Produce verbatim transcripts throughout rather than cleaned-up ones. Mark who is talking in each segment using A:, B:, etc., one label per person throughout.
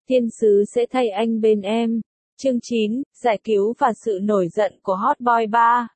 A: Thiên sứ sẽ thay anh bên em. Chương chín, giải cứu và sự nổi giận của Hot Boy ba.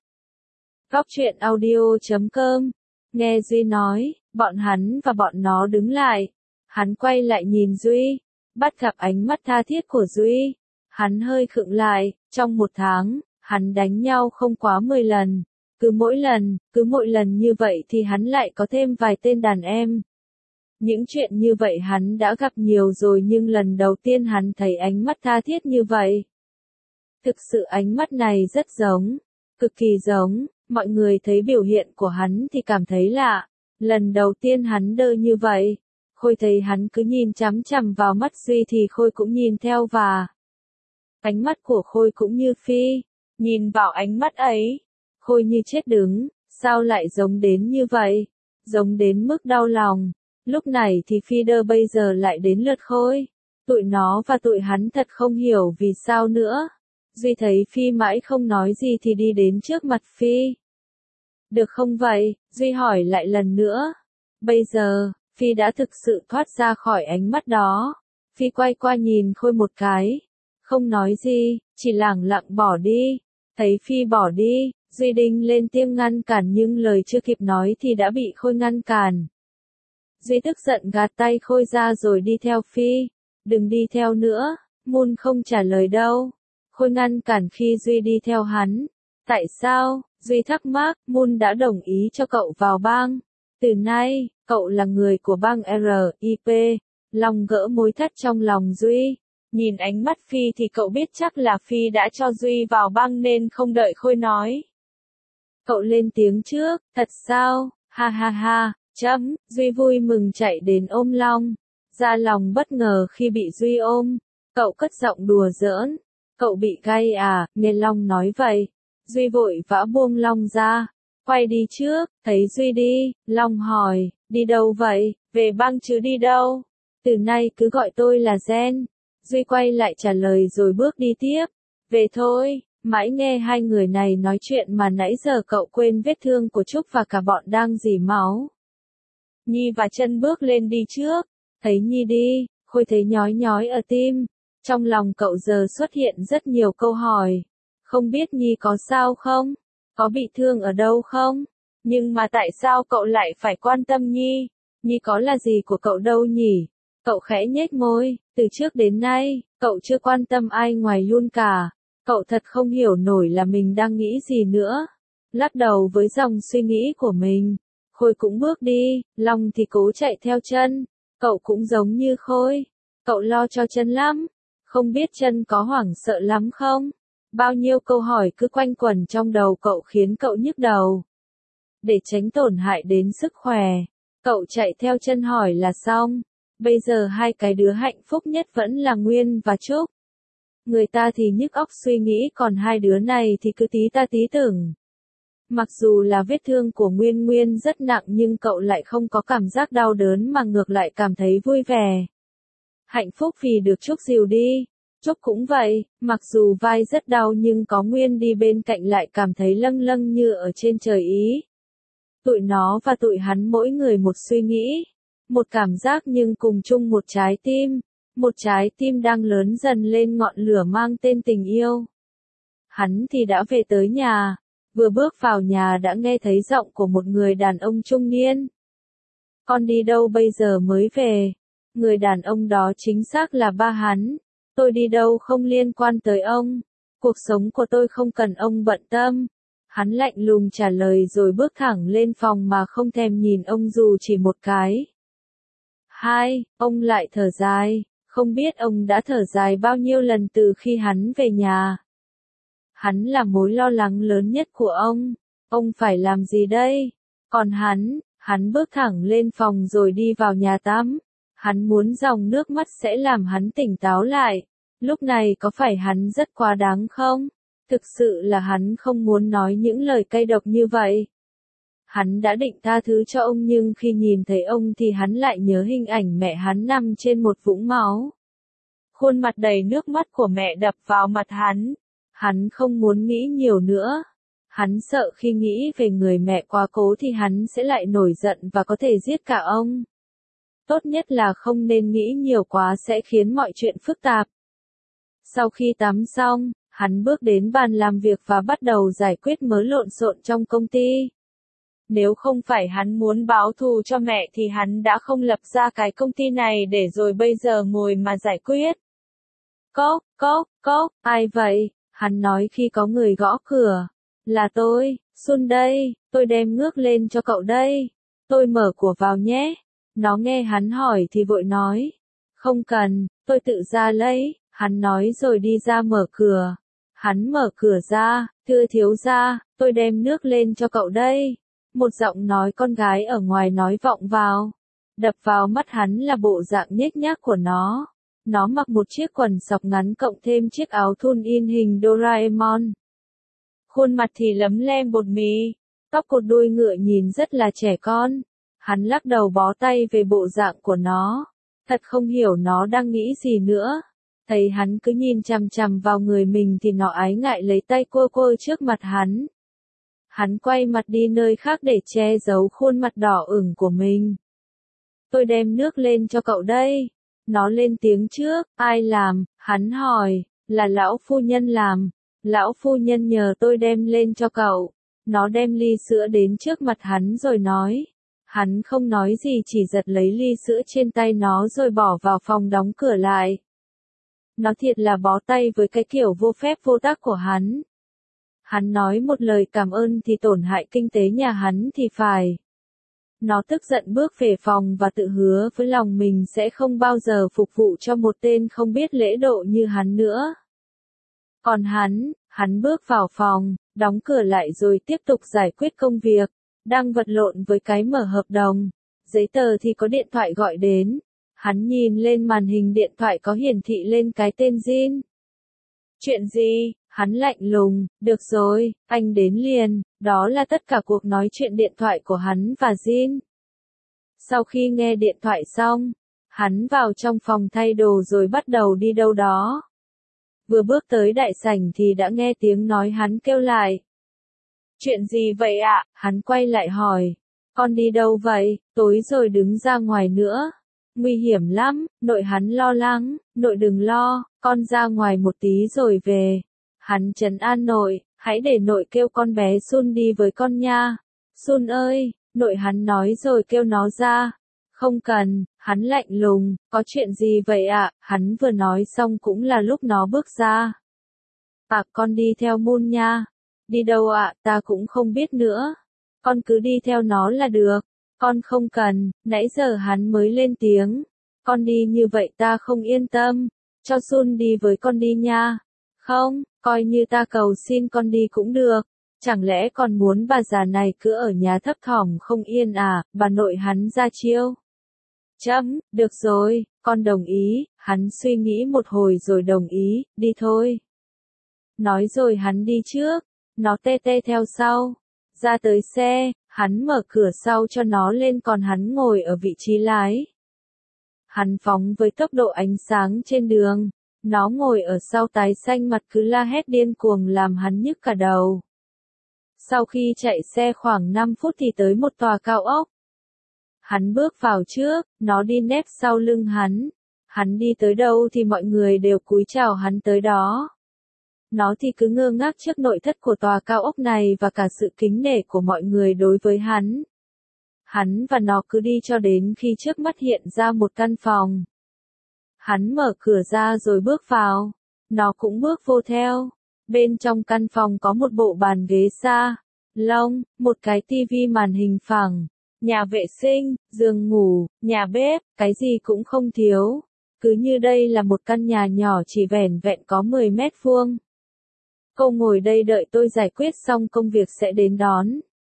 A: Góc truyện audio chấm com. Nghe Duy nói, bọn hắn và bọn nó đứng lại. Hắn quay lại nhìn Duy, bắt gặp ánh mắt tha thiết của Duy. Hắn hơi khựng lại, trong một tháng, hắn đánh nhau không quá mười lần. Cứ mỗi lần, cứ mỗi lần như vậy thì hắn lại có thêm vài tên đàn em. Những chuyện như vậy hắn đã gặp nhiều rồi nhưng lần đầu tiên hắn thấy ánh mắt tha thiết như vậy. Thực sự ánh mắt này rất giống, cực kỳ giống, mọi người thấy biểu hiện của hắn thì cảm thấy lạ. Lần đầu tiên hắn đơ như vậy, Khôi thấy hắn cứ nhìn chằm chằm vào mắt Duy thì Khôi cũng nhìn theo và ánh mắt của Khôi cũng như Phi, nhìn vào ánh mắt ấy, Khôi như chết đứng, sao lại giống đến như vậy, giống đến mức đau lòng. Lúc này thì Phi đơ bây giờ lại đến lượt Khôi, tụi nó và tụi hắn thật không hiểu vì sao nữa. Duy thấy Phi mãi không nói gì thì đi đến trước mặt Phi. Được không vậy? Duy hỏi lại lần nữa. Bây giờ, Phi đã thực sự thoát ra khỏi ánh mắt đó. Phi quay qua nhìn Khôi một cái. Không nói gì, chỉ lẳng lặng bỏ đi. Thấy Phi bỏ đi, Duy định lên tiếng ngăn cản nhưng lời chưa kịp nói thì đã bị Khôi ngăn cản. Duy tức giận gạt tay Khôi ra rồi đi theo Phi. Đừng đi theo nữa, Moon không trả lời đâu. Khôi ngăn cản khi Duy đi theo hắn. Tại sao? Duy thắc mắc, Moon đã đồng ý cho cậu vào bang. Từ nay, cậu là người của bang R I P. Lòng gỡ mối thắt trong lòng Duy. Nhìn ánh mắt Phi thì cậu biết chắc là Phi đã cho Duy vào bang nên không đợi Khôi nói. Cậu lên tiếng trước, thật sao? Ha ha ha, chấm, Duy vui mừng chạy đến ôm Long. Ra lòng bất ngờ khi bị Duy ôm. Cậu cất giọng đùa giỡn. Cậu bị gay à, nghe Long nói vậy. Duy vội vã buông Long ra. Quay đi trước, thấy Duy đi, Long hỏi, đi đâu vậy, về bang chứ đi đâu. Từ nay cứ gọi tôi là Gen. Duy quay lại trả lời rồi bước đi tiếp. Về thôi, mãi nghe hai người này nói chuyện mà nãy giờ cậu quên vết thương của Trúc và cả bọn đang rỉ máu. Nhi và Chân bước lên đi trước. Thấy Nhi đi, Khôi thấy nhói nhói ở tim. Trong lòng cậu giờ xuất hiện rất nhiều câu hỏi. Không biết Nhi có sao không? Có bị thương ở đâu không? Nhưng mà tại sao cậu lại phải quan tâm Nhi? Nhi có là gì của cậu đâu nhỉ? Cậu khẽ nhếch môi, từ trước đến nay, cậu chưa quan tâm ai ngoài Yun cả. Cậu thật không hiểu nổi là mình đang nghĩ gì nữa. Lắc đầu với dòng suy nghĩ của mình. Khôi cũng bước đi, Long thì cố chạy theo Chân. Cậu cũng giống như Khôi. Cậu lo cho Chân lắm. Không biết Chân có hoảng sợ lắm không? Bao nhiêu câu hỏi cứ quanh quẩn trong đầu cậu khiến cậu nhức đầu. Để tránh tổn hại đến sức khỏe, cậu chạy theo Chân hỏi là xong. Bây giờ hai cái đứa hạnh phúc nhất vẫn là Nguyên và Trúc. Người ta thì nhức óc suy nghĩ còn hai đứa này thì cứ tí ta tí tưởng. Mặc dù là vết thương của Nguyên Nguyên rất nặng nhưng cậu lại không có cảm giác đau đớn mà ngược lại cảm thấy vui vẻ. Hạnh phúc vì được Trúc dìu đi. Trúc cũng vậy, mặc dù vai rất đau nhưng có Nguyên đi bên cạnh lại cảm thấy lâng lâng như ở trên trời Ý. Tụi nó và tụi hắn mỗi người một suy nghĩ, một cảm giác nhưng cùng chung một trái tim, một trái tim đang lớn dần lên ngọn lửa mang tên tình yêu. Hắn thì đã về tới nhà, vừa bước vào nhà đã nghe thấy giọng của một người đàn ông trung niên. Con đi đâu bây giờ mới về? Người đàn ông đó chính xác là ba hắn. Tôi đi đâu không liên quan tới ông. Cuộc sống của tôi không cần ông bận tâm. Hắn lạnh lùng trả lời rồi bước thẳng lên phòng mà không thèm nhìn ông dù chỉ một cái. Hai, ông lại thở dài. Không biết ông đã thở dài bao nhiêu lần từ khi hắn về nhà. Hắn là mối lo lắng lớn nhất của ông. Ông phải làm gì đây? Còn hắn, hắn bước thẳng lên phòng rồi đi vào nhà tắm. Hắn muốn dòng nước mắt sẽ làm hắn tỉnh táo lại. Lúc này có phải hắn rất quá đáng không? Thực sự là hắn không muốn nói những lời cay độc như vậy. Hắn đã định tha thứ cho ông nhưng khi nhìn thấy ông thì hắn lại nhớ hình ảnh mẹ hắn nằm trên một vũng máu. Khuôn mặt đầy nước mắt của mẹ đập vào mặt hắn. Hắn không muốn nghĩ nhiều nữa. Hắn sợ khi nghĩ về người mẹ quá cố thì hắn sẽ lại nổi giận và có thể giết cả ông. Tốt nhất là không nên nghĩ nhiều quá sẽ khiến mọi chuyện phức tạp. Sau khi tắm xong, hắn bước đến bàn làm việc và bắt đầu giải quyết mớ lộn xộn trong công ty. Nếu không phải hắn muốn báo thù cho mẹ thì hắn đã không lập ra cái công ty này để rồi bây giờ ngồi mà giải quyết. Cốc, cốc, cốc, ai vậy? Hắn nói khi có người gõ cửa. Là tôi, Sun đây, tôi đem ngước lên cho cậu đây. Tôi mở của vào nhé. Nó nghe hắn hỏi thì vội nói. Không cần, tôi tự ra lấy, hắn nói rồi đi ra mở cửa. Hắn mở cửa ra, thưa thiếu gia, tôi đem nước lên cho cậu đây. Một giọng nói con gái ở ngoài nói vọng vào. Đập vào mắt hắn là bộ dạng nhếch nhác của nó. Nó mặc một chiếc quần sọc ngắn cộng thêm chiếc áo thun in hình Doraemon. Khuôn mặt thì lấm lem bột mì, tóc cột đuôi ngựa nhìn rất là trẻ con. Hắn lắc đầu bó tay về bộ dạng của nó. Thật không hiểu nó đang nghĩ gì nữa. Thấy hắn cứ nhìn chằm chằm vào người mình thì nó ái ngại lấy tay quơ quơ trước mặt hắn. Hắn quay mặt đi nơi khác để che giấu khuôn mặt đỏ ửng của mình. Tôi đem nước lên cho cậu đây. Nó lên tiếng trước, ai làm? Hắn hỏi, là lão phu nhân làm. Lão phu nhân nhờ tôi đem lên cho cậu. Nó đem ly sữa đến trước mặt hắn rồi nói. Hắn không nói gì chỉ giật lấy ly sữa trên tay nó rồi bỏ vào phòng đóng cửa lại. Nó thiệt là bó tay với cái kiểu vô phép vô tắc của hắn. Hắn nói một lời cảm ơn thì tổn hại kinh tế nhà hắn thì phải. Nó tức giận bước về phòng và tự hứa với lòng mình sẽ không bao giờ phục vụ cho một tên không biết lễ độ như hắn nữa. Còn hắn, hắn bước vào phòng, đóng cửa lại rồi tiếp tục giải quyết công việc, đang vật lộn với cái mở hợp đồng. Giấy tờ thì có điện thoại gọi đến. Hắn nhìn lên màn hình điện thoại có hiển thị lên cái tên Jin. Chuyện gì? Hắn lạnh lùng, được rồi, anh đến liền. Đó là tất cả cuộc nói chuyện điện thoại của hắn và Jin. Sau khi nghe điện thoại xong, hắn vào trong phòng thay đồ rồi bắt đầu đi đâu đó. Vừa bước tới đại sảnh thì đã nghe tiếng nói hắn kêu lại. Chuyện gì vậy ạ? Hắn quay lại hỏi. Con đi đâu vậy? Tối rồi đứng ra ngoài nữa. Nguy hiểm lắm, nội hắn lo lắng. Nội đừng lo, con ra ngoài một tí rồi về. Hắn trấn an nội, hãy để nội kêu con bé Sun đi với con nha. Sun ơi, nội hắn nói rồi kêu nó ra. Không cần, hắn lạnh lùng, có chuyện gì vậy ạ? Hắn vừa nói xong cũng là lúc nó bước ra. À, con đi theo Moon nha. Đi đâu ạ? Ta cũng không biết nữa. Con cứ đi theo nó là được. Con không cần, nãy giờ hắn mới lên tiếng. Con đi như vậy ta không yên tâm. Cho Sun đi với con đi nha. Không, coi như ta cầu xin con đi cũng được. Chẳng lẽ còn muốn bà già này cứ ở nhà thấp thỏm không yên à? Bà nội hắn ra chiêu. Chấm, được rồi, con đồng ý. Hắn suy nghĩ một hồi rồi đồng ý, đi thôi. Nói rồi hắn đi trước. Nó tê tê theo sau. Ra tới xe, hắn mở cửa sau cho nó lên còn hắn ngồi ở vị trí lái. Hắn phóng với tốc độ ánh sáng trên đường. Nó ngồi ở sau tái xanh mặt cứ la hét điên cuồng làm hắn nhức cả đầu. Sau khi chạy xe khoảng năm phút thì tới một tòa cao ốc. Hắn bước vào trước, nó đi nép sau lưng hắn. Hắn đi tới đâu thì mọi người đều cúi chào hắn tới đó. Nó thì cứ ngơ ngác trước nội thất của tòa cao ốc này và cả sự kính nể của mọi người đối với hắn. Hắn và nó cứ đi cho đến khi trước mắt hiện ra một căn phòng. Hắn mở cửa ra rồi bước vào. Nó cũng bước vô theo. Bên trong căn phòng có một bộ bàn ghế sa lông, một cái tivi màn hình phẳng, nhà vệ sinh, giường ngủ, nhà bếp, cái gì cũng không thiếu. Cứ như đây là một căn nhà nhỏ chỉ vẻn vẹn có mười mét vuông. Cô ngồi đây đợi tôi giải quyết xong công việc sẽ đến đón.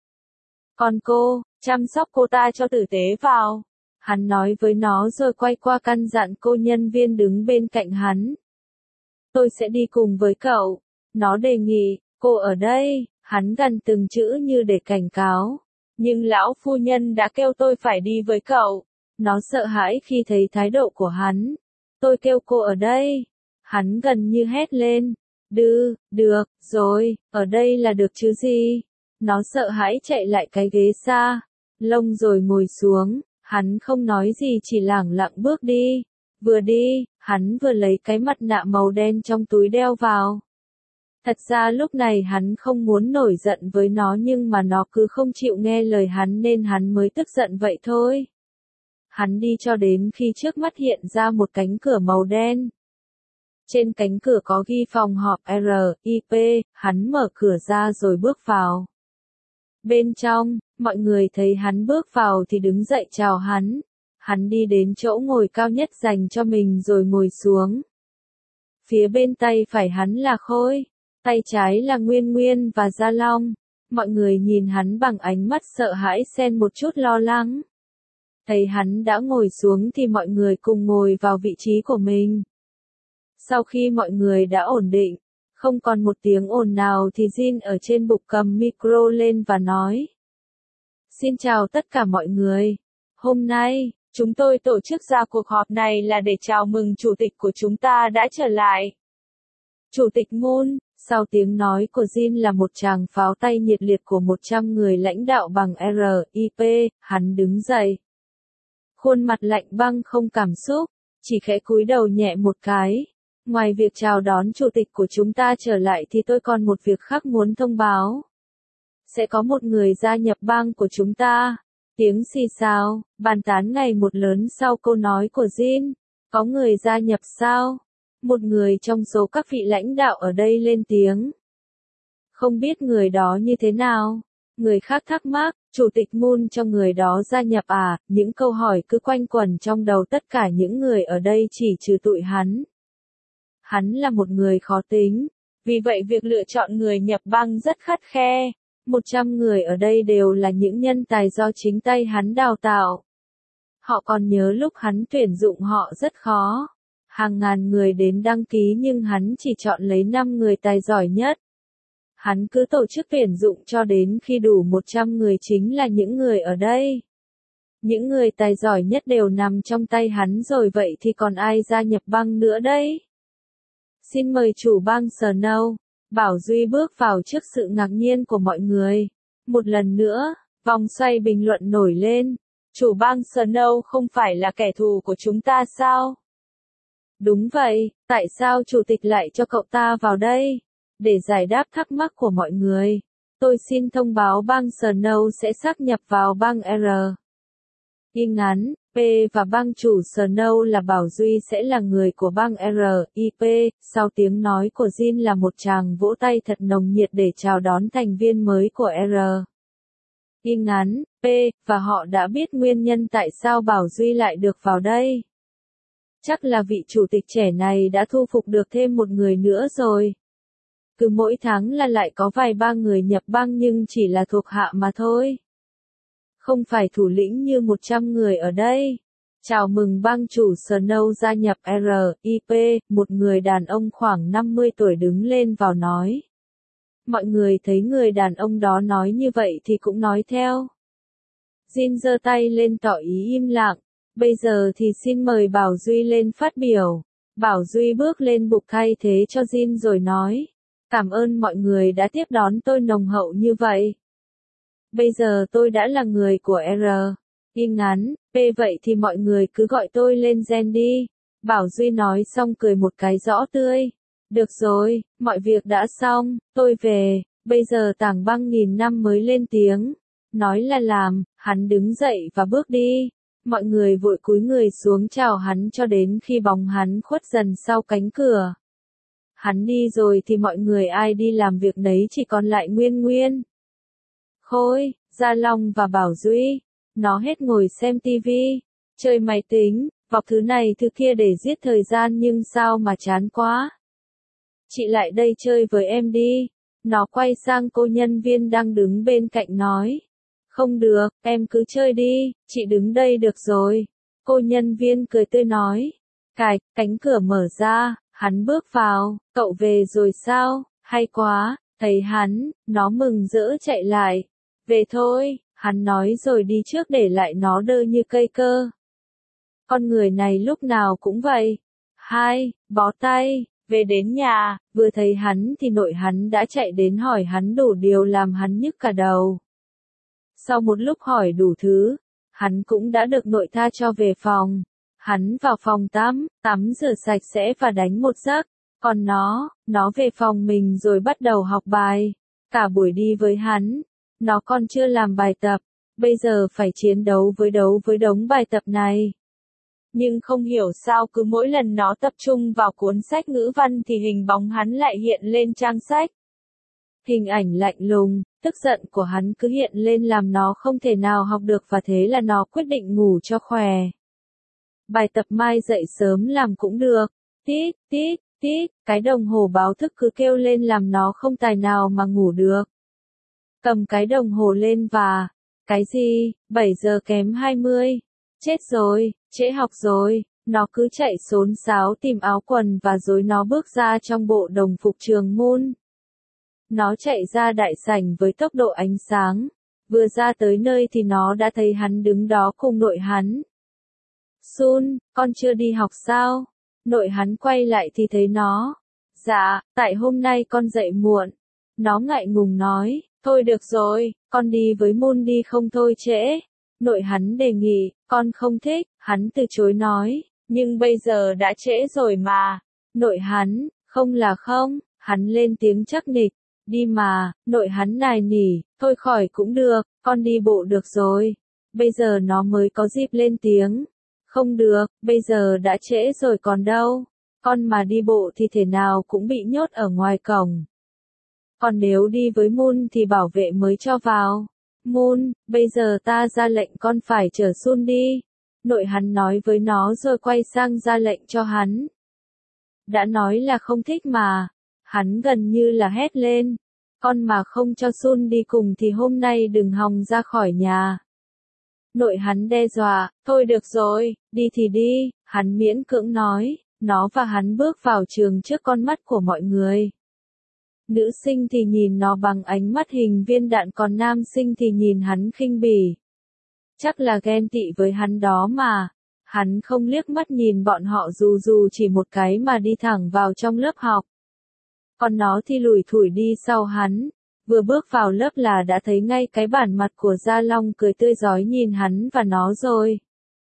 A: Còn cô, chăm sóc cô ta cho tử tế vào. Hắn nói với nó rồi quay qua căn dặn cô nhân viên đứng bên cạnh hắn. Tôi sẽ đi cùng với cậu. Nó đề nghị, cô ở đây. Hắn gằn từng chữ như để cảnh cáo. Nhưng lão phu nhân đã kêu tôi phải đi với cậu. Nó sợ hãi khi thấy thái độ của hắn. Tôi kêu cô ở đây. Hắn gần như hét lên. Đư, được, rồi, ở đây là được chứ gì. Nó sợ hãi chạy lại cái ghế xa lông rồi ngồi xuống. Hắn không nói gì chỉ lẳng lặng bước đi. Vừa đi, hắn vừa lấy cái mặt nạ màu đen trong túi đeo vào. Thật ra lúc này hắn không muốn nổi giận với nó nhưng mà nó cứ không chịu nghe lời hắn nên hắn mới tức giận vậy thôi. Hắn đi cho đến khi trước mắt hiện ra một cánh cửa màu đen. Trên cánh cửa có ghi phòng họp R I P, hắn mở cửa ra rồi bước vào. Bên trong, mọi người thấy hắn bước vào thì đứng dậy chào hắn. Hắn đi đến chỗ ngồi cao nhất dành cho mình rồi ngồi xuống. Phía bên tay phải hắn là Khôi, tay trái là Nguyên Nguyên và Gia Long. Mọi người nhìn hắn bằng ánh mắt sợ hãi xen một chút lo lắng. Thấy hắn đã ngồi xuống thì mọi người cùng ngồi vào vị trí của mình. Sau khi mọi người đã ổn định, không còn một tiếng ồn nào thì Jin ở trên bục cầm micro lên và nói. Xin chào tất cả mọi người. Hôm nay, chúng tôi tổ chức ra cuộc họp này là để chào mừng chủ tịch của chúng ta đã trở lại. Chủ tịch Moon, sau tiếng nói của Jin là một tràng pháo tay nhiệt liệt của một trăm người lãnh đạo bằng R I P, hắn đứng dậy. Khuôn mặt lạnh băng không cảm xúc, chỉ khẽ cúi đầu nhẹ một cái. Ngoài việc chào đón chủ tịch của chúng ta trở lại thì tôi còn một việc khác muốn thông báo. Sẽ có một người gia nhập bang của chúng ta. Tiếng xì xào, bàn tán ngày một lớn sau câu nói của Jin. Có người gia nhập sao? Một người trong số các vị lãnh đạo ở đây lên tiếng. Không biết người đó như thế nào? Người khác thắc mắc, chủ tịch Moon cho người đó gia nhập à? Những câu hỏi cứ quanh quẩn trong đầu tất cả những người ở đây chỉ trừ tụi hắn. Hắn là một người khó tính, vì vậy việc lựa chọn người nhập bang rất khắt khe. Một trăm người ở đây đều là những nhân tài do chính tay hắn đào tạo. Họ còn nhớ lúc hắn tuyển dụng họ rất khó. Hàng ngàn người đến đăng ký nhưng hắn chỉ chọn lấy năm người tài giỏi nhất. Hắn cứ tổ chức tuyển dụng cho đến khi đủ một trăm người chính là những người ở đây. Những người tài giỏi nhất đều nằm trong tay hắn rồi vậy thì còn ai gia nhập bang nữa đây? Xin mời chủ bang Snow. Bảo Duy bước vào trước sự ngạc nhiên của mọi người. Một lần nữa, vòng xoay bình luận nổi lên. Chủ bang Snow không phải là kẻ thù của chúng ta sao? Đúng vậy, tại sao chủ tịch lại cho cậu ta vào đây? Để giải đáp thắc mắc của mọi người, tôi xin thông báo bang Snow sẽ sáp nhập vào bang R. Y ngắn, P và bang chủ Snow là Bảo Duy sẽ là người của bang R I P. Sau tiếng nói của Jin là một tràng vỗ tay thật nồng nhiệt để chào đón thành viên mới của R. Y ngắn, P, và họ đã biết nguyên nhân tại sao Bảo Duy lại được vào đây. Chắc là vị chủ tịch trẻ này đã thu phục được thêm một người nữa rồi. Cứ mỗi tháng là lại có vài ba người nhập bang nhưng chỉ là thuộc hạ mà thôi. Không phải thủ lĩnh như một trăm người ở đây. Chào mừng bang chủ Snow gia nhập R I P, một người đàn ông khoảng năm mươi tuổi đứng lên vào nói. Mọi người thấy người đàn ông đó nói như vậy thì cũng nói theo. Jin giơ tay lên tỏ ý im lặng. Bây giờ thì xin mời Bảo Duy lên phát biểu. Bảo Duy bước lên bục thay thế cho Jin rồi nói. Cảm ơn mọi người đã tiếp đón tôi nồng hậu như vậy. Bây giờ tôi đã là người của R. Y ngắn, P vậy thì mọi người cứ gọi tôi lên Gen đi. Bảo Duy nói xong cười một cái rõ tươi. Được rồi, mọi việc đã xong, tôi về. Bây giờ Tảng Băng nghìn năm mới lên tiếng. Nói là làm, hắn đứng dậy và bước đi. Mọi người vội cúi người xuống chào hắn cho đến khi bóng hắn khuất dần sau cánh cửa. Hắn đi rồi thì mọi người ai đi làm việc nấy chỉ còn lại Nguyên Nguyên, Khôi, Gia Long và Bảo Duy. Nó hết ngồi xem tivi, chơi máy tính, vọc thứ này thứ kia để giết thời gian nhưng sao mà chán quá. Chị lại đây chơi với em đi. Nó quay sang cô nhân viên đang đứng bên cạnh nói. Không được, em cứ chơi đi, chị đứng đây được rồi. Cô nhân viên cười tươi nói. Cạch, cánh cửa mở ra, hắn bước vào, cậu về rồi sao, hay quá, thấy hắn, nó mừng rỡ chạy lại. Về thôi, hắn nói rồi đi trước để lại nó đơ như cây cơ. Con người này lúc nào cũng vậy. Hai, bó tay, về đến nhà, vừa thấy hắn thì nội hắn đã chạy đến hỏi hắn đủ điều làm hắn nhức cả đầu. Sau một lúc hỏi đủ thứ, hắn cũng đã được nội tha cho về phòng. Hắn vào phòng tắm, tắm rửa sạch sẽ và đánh một giấc. Còn nó, nó về phòng mình rồi bắt đầu học bài. Cả buổi đi với hắn, nó còn chưa làm bài tập, bây giờ phải chiến đấu với đấu với đống bài tập này. Nhưng không hiểu sao cứ mỗi lần nó tập trung vào cuốn sách ngữ văn thì hình bóng hắn lại hiện lên trang sách. Hình ảnh lạnh lùng, tức giận của hắn cứ hiện lên làm nó không thể nào học được và thế là nó quyết định ngủ cho khỏe. Bài tập mai dậy sớm làm cũng được. Tít, tít, tít, cái đồng hồ báo thức cứ kêu lên làm nó không tài nào mà ngủ được. Cầm cái đồng hồ lên và... Cái gì? bảy giờ kém hai mươi. Chết rồi, trễ học rồi. Nó cứ chạy xốn xáo tìm áo quần và rồi nó bước ra trong bộ đồng phục trường môn. Nó chạy ra đại sảnh với tốc độ ánh sáng. Vừa ra tới nơi thì nó đã thấy hắn đứng đó cùng nội hắn. Sun, con chưa đi học sao? Nội hắn quay lại thì thấy nó. Dạ, tại hôm nay con dậy muộn. Nó ngại ngùng nói, thôi được rồi, con đi với Moon đi không thôi trễ. Nội hắn đề nghị, con không thích, hắn từ chối nói, nhưng bây giờ đã trễ rồi mà. Nội hắn, không là không, hắn lên tiếng chắc nịch, đi mà, nội hắn nài nỉ, thôi khỏi cũng được, con đi bộ được rồi. Bây giờ nó mới có dịp lên tiếng. Không được, bây giờ đã trễ rồi còn đâu. Con mà đi bộ thì thể nào cũng bị nhốt ở ngoài cổng. Còn nếu đi với Moon thì bảo vệ mới cho vào. Moon, bây giờ ta ra lệnh con phải chở Sun đi. Nội hắn nói với nó rồi quay sang ra lệnh cho hắn. Đã nói là không thích mà. Hắn gần như là hét lên. Con mà không cho Sun đi cùng thì hôm nay đừng hòng ra khỏi nhà. Nội hắn đe dọa, thôi được rồi, đi thì đi, hắn miễn cưỡng nói, nó và hắn bước vào trường trước con mắt của mọi người. Nữ sinh thì nhìn nó bằng ánh mắt hình viên đạn còn nam sinh thì nhìn hắn khinh bỉ. Chắc là ghen tị với hắn đó mà. Hắn không liếc mắt nhìn bọn họ dù dù chỉ một cái mà đi thẳng vào trong lớp học. Còn nó thì lủi thủi đi sau hắn. Vừa bước vào lớp là đã thấy ngay cái bản mặt của Gia Long cười tươi rói nhìn hắn và nó rồi.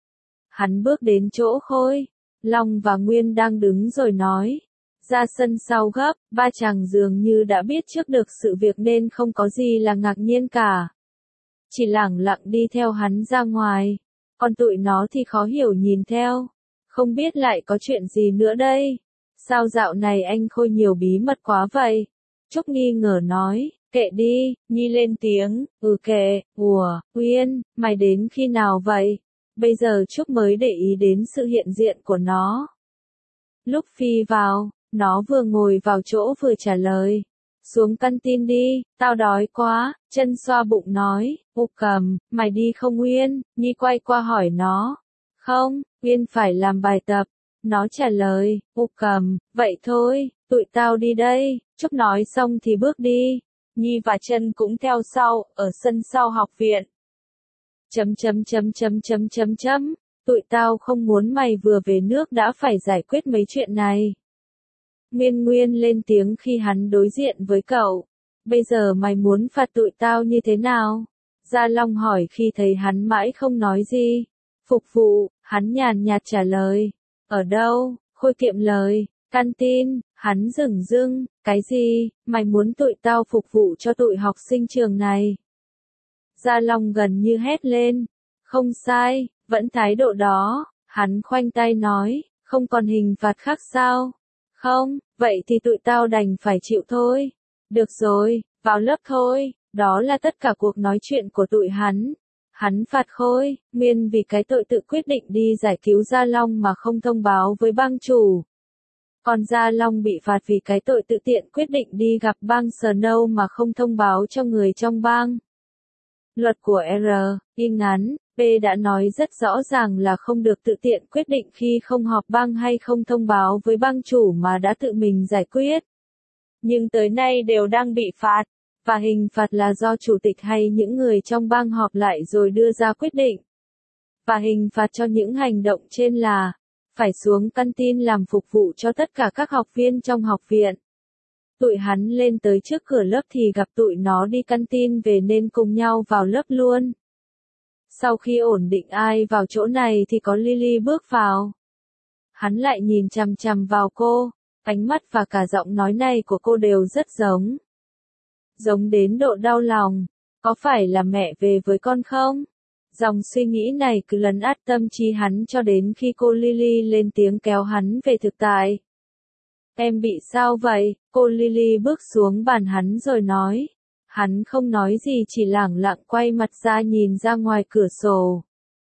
A: Hắn bước đến chỗ Khôi, Long và Nguyên đang đứng rồi nói. Ra sân sau gấp, ba chàng dường như đã biết trước được sự việc nên không có gì là ngạc nhiên cả. Chỉ lẳng lặng đi theo hắn ra ngoài. Còn tụi nó thì khó hiểu nhìn theo. Không biết lại có chuyện gì nữa đây. Sao dạo này anh Khôi nhiều bí mật quá vậy? Trúc nghi ngờ nói. Kệ đi, Nhi lên tiếng, ừ kệ, ủa, Uyên, mày đến khi nào vậy? Bây giờ Trúc mới để ý đến sự hiện diện của nó. Lúc Phi vào, nó vừa ngồi vào chỗ vừa trả lời. Xuống căn tin đi, tao đói quá, chân xoa bụng nói, U Cầm, mày đi không Uyên? Nhi quay qua hỏi nó. Không, Uyên phải làm bài tập. Nó trả lời, U Cầm, vậy thôi, tụi tao đi đây. Trúc nói xong thì bước đi. Nhi và Trân cũng theo sau, ở sân sau học viện. Chấm chấm chấm chấm chấm chấm chấm, tụi tao không muốn mày vừa về nước đã phải giải quyết mấy chuyện này. Nguyên Nguyên lên tiếng khi hắn đối diện với cậu. Bây giờ mày muốn phạt tụi tao như thế nào? Gia Long hỏi khi thấy hắn mãi không nói gì. Phục vụ, hắn nhàn nhạt trả lời. Ở đâu? Khôi kiệm lời. Canteen, hắn dửng dưng, cái gì, mày muốn tụi tao phục vụ cho tụi học sinh trường này? Gia Long gần như hét lên. Không sai, vẫn thái độ đó, hắn khoanh tay nói, không còn hình phạt khác sao? Không, vậy thì tụi tao đành phải chịu thôi. Được rồi, vào lớp thôi, đó là tất cả cuộc nói chuyện của tụi hắn. Hắn phạt Khôi, Nguyên vì cái tội tự quyết định đi giải cứu Gia Long mà không thông báo với bang chủ. Còn Gia Long bị phạt vì cái tội tự tiện quyết định đi gặp bang Snow mà không thông báo cho người trong bang. Luật của R, y ngắn, P đã nói rất rõ ràng là không được tự tiện quyết định khi không họp bang hay không thông báo với bang chủ mà đã tự mình giải quyết. Nhưng tới nay đều đang bị phạt, và hình phạt là do chủ tịch hay những người trong bang họp lại rồi đưa ra quyết định. Và hình phạt cho những hành động trên là phải xuống canteen làm phục vụ cho tất cả các học viên trong học viện. Tụi hắn lên tới trước cửa lớp thì gặp tụi nó đi canteen về nên cùng nhau vào lớp luôn. Sau khi ổn định ai vào chỗ này thì có Lily bước vào. Hắn lại nhìn chằm chằm vào cô, ánh mắt và cả giọng nói này của cô đều rất giống. Giống đến độ đau lòng, có phải là mẹ về với con không? Dòng suy nghĩ này cứ lấn át tâm trí hắn cho đến khi cô Lily lên tiếng kéo hắn về thực tại. Em bị sao vậy? Cô Lily bước xuống bàn hắn rồi nói. Hắn không nói gì chỉ lẳng lặng quay mặt ra nhìn ra ngoài cửa sổ.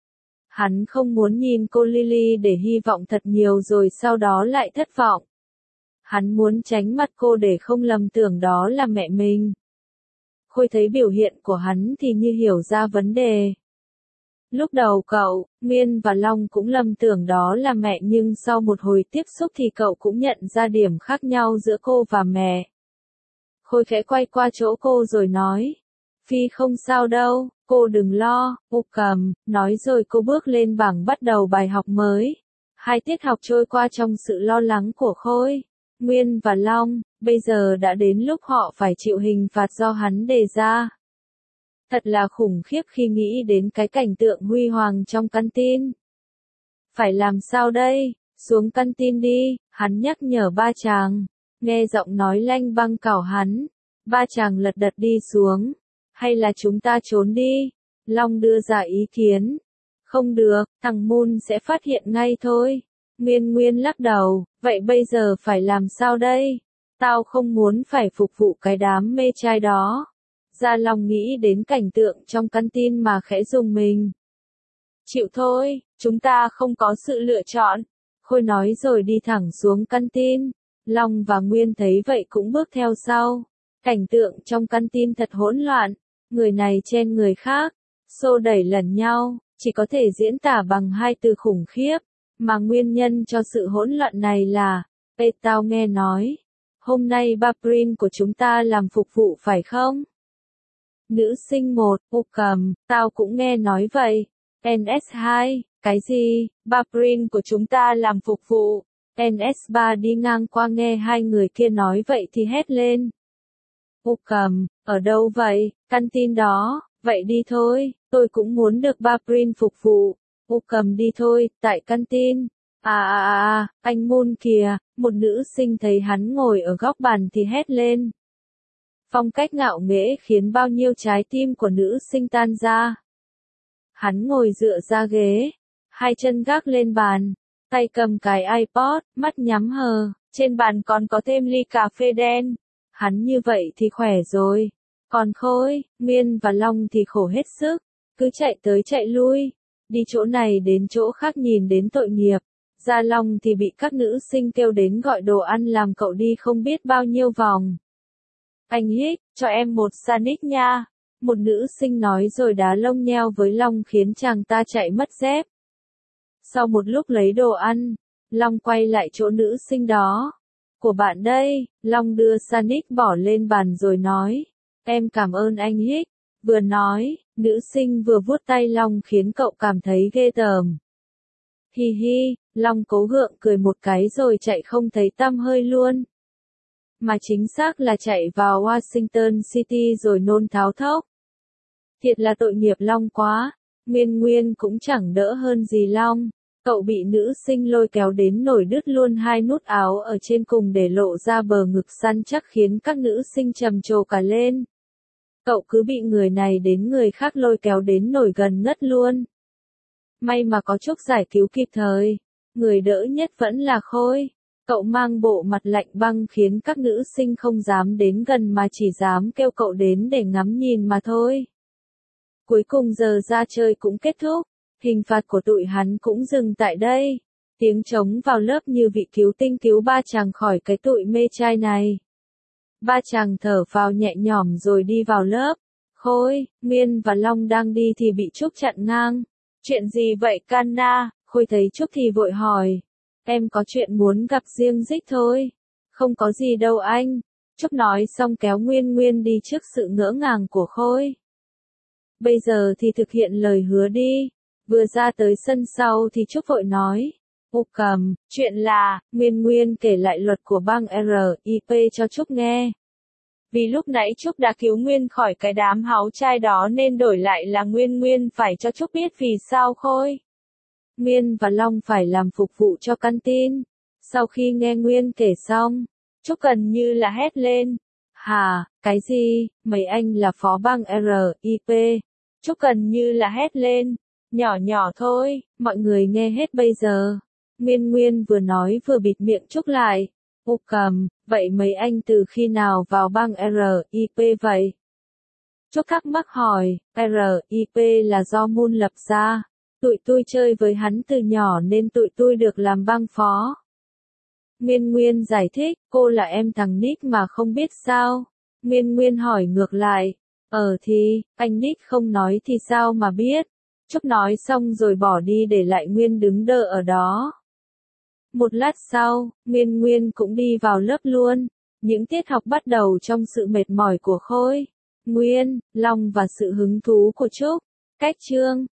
A: Hắn không muốn nhìn cô Lily để hy vọng thật nhiều rồi sau đó lại thất vọng. Hắn muốn tránh mặt cô để không lầm tưởng đó là mẹ mình. Khôi thấy biểu hiện của hắn thì như hiểu ra vấn đề. Lúc đầu cậu, Nguyên và Long cũng lầm tưởng đó là mẹ nhưng sau một hồi tiếp xúc thì cậu cũng nhận ra điểm khác nhau giữa cô và mẹ. Khôi khẽ quay qua chỗ cô rồi nói. Phi không sao đâu, cô đừng lo, U cầm, nói rồi cô bước lên bảng bắt đầu bài học mới. Hai tiết học trôi qua trong sự lo lắng của Khôi. Nguyên và Long, bây giờ đã đến lúc họ phải chịu hình phạt do hắn đề ra. Thật là khủng khiếp khi nghĩ đến cái cảnh tượng huy hoàng trong căn tin. Phải làm sao đây? Xuống căn tin đi, hắn nhắc nhở ba chàng. Nghe giọng nói lanh băng cảo hắn. Ba chàng lật đật đi xuống. Hay là chúng ta trốn đi? Long đưa ra ý kiến. Không được, thằng Moon sẽ phát hiện ngay thôi. Nguyên Nguyên lắc đầu, vậy bây giờ phải làm sao đây? Tao không muốn phải phục vụ cái đám mê trai đó. Gia Long nghĩ đến cảnh tượng trong căn tin mà khẽ rùng mình. Chịu thôi, chúng ta không có sự lựa chọn. Khôi nói rồi đi thẳng xuống căn tin. Long và Nguyên thấy vậy cũng bước theo sau. Cảnh tượng trong căn tin thật hỗn loạn. Người này chen người khác, xô đẩy lẫn nhau, chỉ có thể diễn tả bằng hai từ khủng khiếp. Mà nguyên nhân cho sự hỗn loạn này là, Ê tao nghe nói, hôm nay Babrin của chúng ta làm phục vụ phải không? Nữ sinh một, U cầm, tao cũng nghe nói vậy. en ét hai, cái gì? Babrin của chúng ta làm phục vụ. en ét ba đi ngang qua nghe hai người kia nói vậy thì hét lên. U cầm, ở đâu vậy? Căn tin đó, vậy đi thôi, tôi cũng muốn được Babrin phục vụ. U cầm đi thôi, tại căn tin. À à à, anh Moon kìa, một nữ sinh thấy hắn ngồi ở góc bàn thì hét lên. Phong cách ngạo nghễ khiến bao nhiêu trái tim của nữ sinh tan ra. Hắn ngồi dựa ra ghế, hai chân gác lên bàn, tay cầm cái iPod, mắt nhắm hờ, trên bàn còn có thêm ly cà phê đen. Hắn như vậy thì khỏe rồi. Còn Khôi, Nguyên và Long thì khổ hết sức, cứ chạy tới chạy lui, đi chỗ này đến chỗ khác nhìn đến tội nghiệp. Gia Long thì bị các nữ sinh kêu đến gọi đồ ăn làm cậu đi không biết bao nhiêu vòng. Anh Hích, cho em một sandwich nha. Một nữ sinh nói rồi đá lông nheo với Long khiến chàng ta chạy mất dép. Sau một lúc lấy đồ ăn, Long quay lại chỗ nữ sinh đó. Của bạn đây, Long đưa sandwich bỏ lên bàn rồi nói. Em cảm ơn anh Hích. Vừa nói, nữ sinh vừa vuốt tay Long khiến cậu cảm thấy ghê tởm. Hi hi, Long cố gượng cười một cái rồi chạy không thấy tăm hơi luôn. Mà chính xác là chạy vào Washington City rồi nôn tháo thốc. Thiệt là tội nghiệp Long quá. Nguyên Nguyên cũng chẳng đỡ hơn gì Long. Cậu bị nữ sinh lôi kéo đến nổi đứt luôn hai nút áo ở trên cùng để lộ ra bờ ngực săn chắc khiến các nữ sinh trầm trồ cả lên. Cậu cứ bị người này đến người khác lôi kéo đến nổi gần ngất luôn. May mà có Trúc giải cứu kịp thời. Người đỡ nhất vẫn là Khôi. Cậu mang bộ mặt lạnh băng khiến các nữ sinh không dám đến gần mà chỉ dám kêu cậu đến để ngắm nhìn mà thôi. Cuối cùng giờ ra chơi cũng kết thúc. Hình phạt của tụi hắn cũng dừng tại đây. Tiếng trống vào lớp như vị cứu tinh cứu ba chàng khỏi cái tụi mê trai này. Ba chàng thở phào nhẹ nhõm rồi đi vào lớp. Khôi, Nguyên và Long đang đi thì bị Trúc chặn ngang. Chuyện gì vậy Canna? Khôi thấy Trúc thì vội hỏi. Em có chuyện muốn gặp riêng Dích thôi. Không có gì đâu anh. Trúc nói xong kéo Nguyên Nguyên đi trước sự ngỡ ngàng của Khôi. Bây giờ thì thực hiện lời hứa đi. Vừa ra tới sân sau thì Trúc vội nói. U cầm, chuyện là, Nguyên Nguyên kể lại luật của bang R I P cho Trúc nghe. Vì lúc nãy Trúc đã cứu Nguyên khỏi cái đám háu trai đó nên đổi lại là Nguyên Nguyên phải cho Trúc biết vì sao Khôi, Nguyên và Long phải làm phục vụ cho căn tin. Sau khi nghe Nguyên kể xong, Trúc gần như là hét lên. Hả, cái gì, mấy anh là phó bang rờ i pê? Trúc gần như là hét lên. Nhỏ nhỏ thôi, mọi người nghe hết bây giờ. Nguyên Nguyên vừa nói vừa bịt miệng Trúc lại. Ô cầm, vậy mấy anh từ khi nào vào bang rờ i pê vậy? Trúc thắc mắc hỏi, rờ i pê là do Moon lập ra. Tụi tôi chơi với hắn từ nhỏ nên tụi tôi được làm bang phó. Nguyên Nguyên giải thích, cô là em thằng Nick mà không biết sao. Nguyên Nguyên hỏi ngược lại, ờ thì, anh Nick không nói thì sao mà biết. Trúc nói xong rồi bỏ đi để lại Nguyên đứng đơ ở đó. Một lát sau, Nguyên Nguyên cũng đi vào lớp luôn. Những tiết học bắt đầu trong sự mệt mỏi của Khôi, Nguyên, Long và sự hứng thú của Trúc. Cách chương